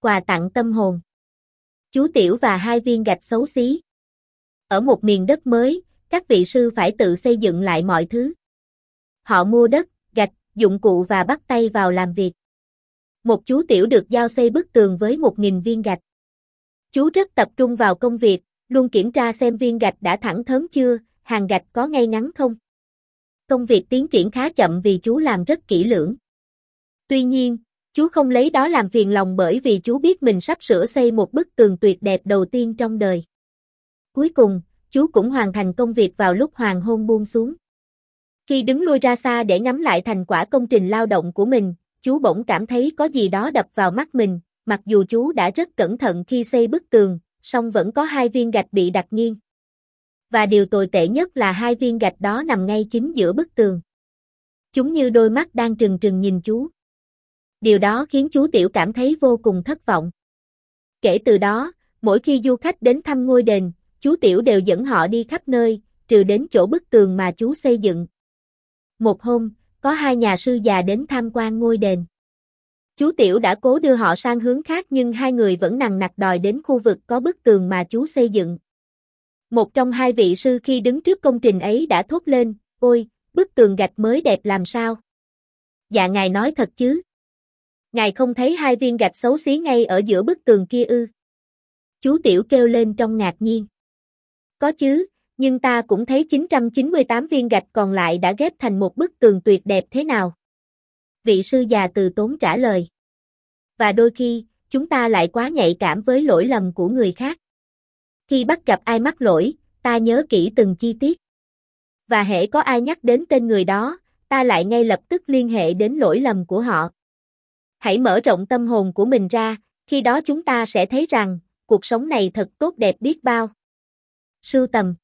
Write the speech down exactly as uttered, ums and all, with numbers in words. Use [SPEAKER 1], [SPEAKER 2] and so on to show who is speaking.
[SPEAKER 1] Quà tặng tâm hồn. Chú Tiểu và hai viên gạch xấu xí. Ở một miền đất mới, các vị sư phải tự xây dựng lại mọi thứ. Họ mua đất, gạch, dụng cụ và bắt tay vào làm việc. Một chú Tiểu được giao xây bức tường với một nghìn viên gạch. Chú rất tập trung vào công việc, luôn kiểm tra xem viên gạch đã thẳng thớm chưa, hàng gạch có ngay ngắn không. Công việc tiến triển khá chậm vì chú làm rất kỹ lưỡng. Tuy nhiên, chú không lấy đó làm phiền lòng bởi vì chú biết mình sắp sửa xây một bức tường tuyệt đẹp đầu tiên trong đời. Cuối cùng, chú cũng hoàn thành công việc vào lúc hoàng hôn buông xuống. Khi đứng lui ra xa để ngắm lại thành quả công trình lao động của mình, chú bỗng cảm thấy có gì đó đập vào mắt mình, mặc dù chú đã rất cẩn thận khi xây bức tường, song vẫn có hai viên gạch bị đặt nghiêng. Và điều tồi tệ nhất là hai viên gạch đó nằm ngay chính giữa bức tường. Chúng như đôi mắt đang trừng trừng nhìn chú. Điều đó khiến chú Tiểu cảm thấy vô cùng thất vọng. Kể từ đó, mỗi khi du khách đến thăm ngôi đền, chú Tiểu đều dẫn họ đi khắp nơi, trừ đến chỗ bức tường mà chú xây dựng. Một hôm, có hai nhà sư già đến tham quan ngôi đền. Chú Tiểu đã cố đưa họ sang hướng khác nhưng hai người vẫn nằng nặc đòi đến khu vực có bức tường mà chú xây dựng. Một trong hai vị sư khi đứng trước công trình ấy đã thốt lên, ôi, bức tường gạch mới đẹp làm sao? Dạ ngài nói thật chứ? Ngài không thấy hai viên gạch xấu xí ngay ở giữa bức tường kia ư? Chú Tiểu kêu lên trong ngạc nhiên. Có chứ, nhưng ta cũng thấy chín trăm chín mươi tám viên gạch còn lại đã ghép thành một bức tường tuyệt đẹp thế nào? Vị sư già từ tốn trả lời. Và đôi khi, chúng ta lại quá nhạy cảm với lỗi lầm của người khác. Khi bắt gặp ai mắc lỗi, ta nhớ kỹ từng chi tiết. Và hễ có ai nhắc đến tên người đó, ta lại ngay lập tức liên hệ đến lỗi lầm của họ. Hãy mở rộng tâm hồn của mình ra, khi đó chúng ta sẽ thấy rằng, cuộc sống này thật tốt đẹp biết bao. Sưu tầm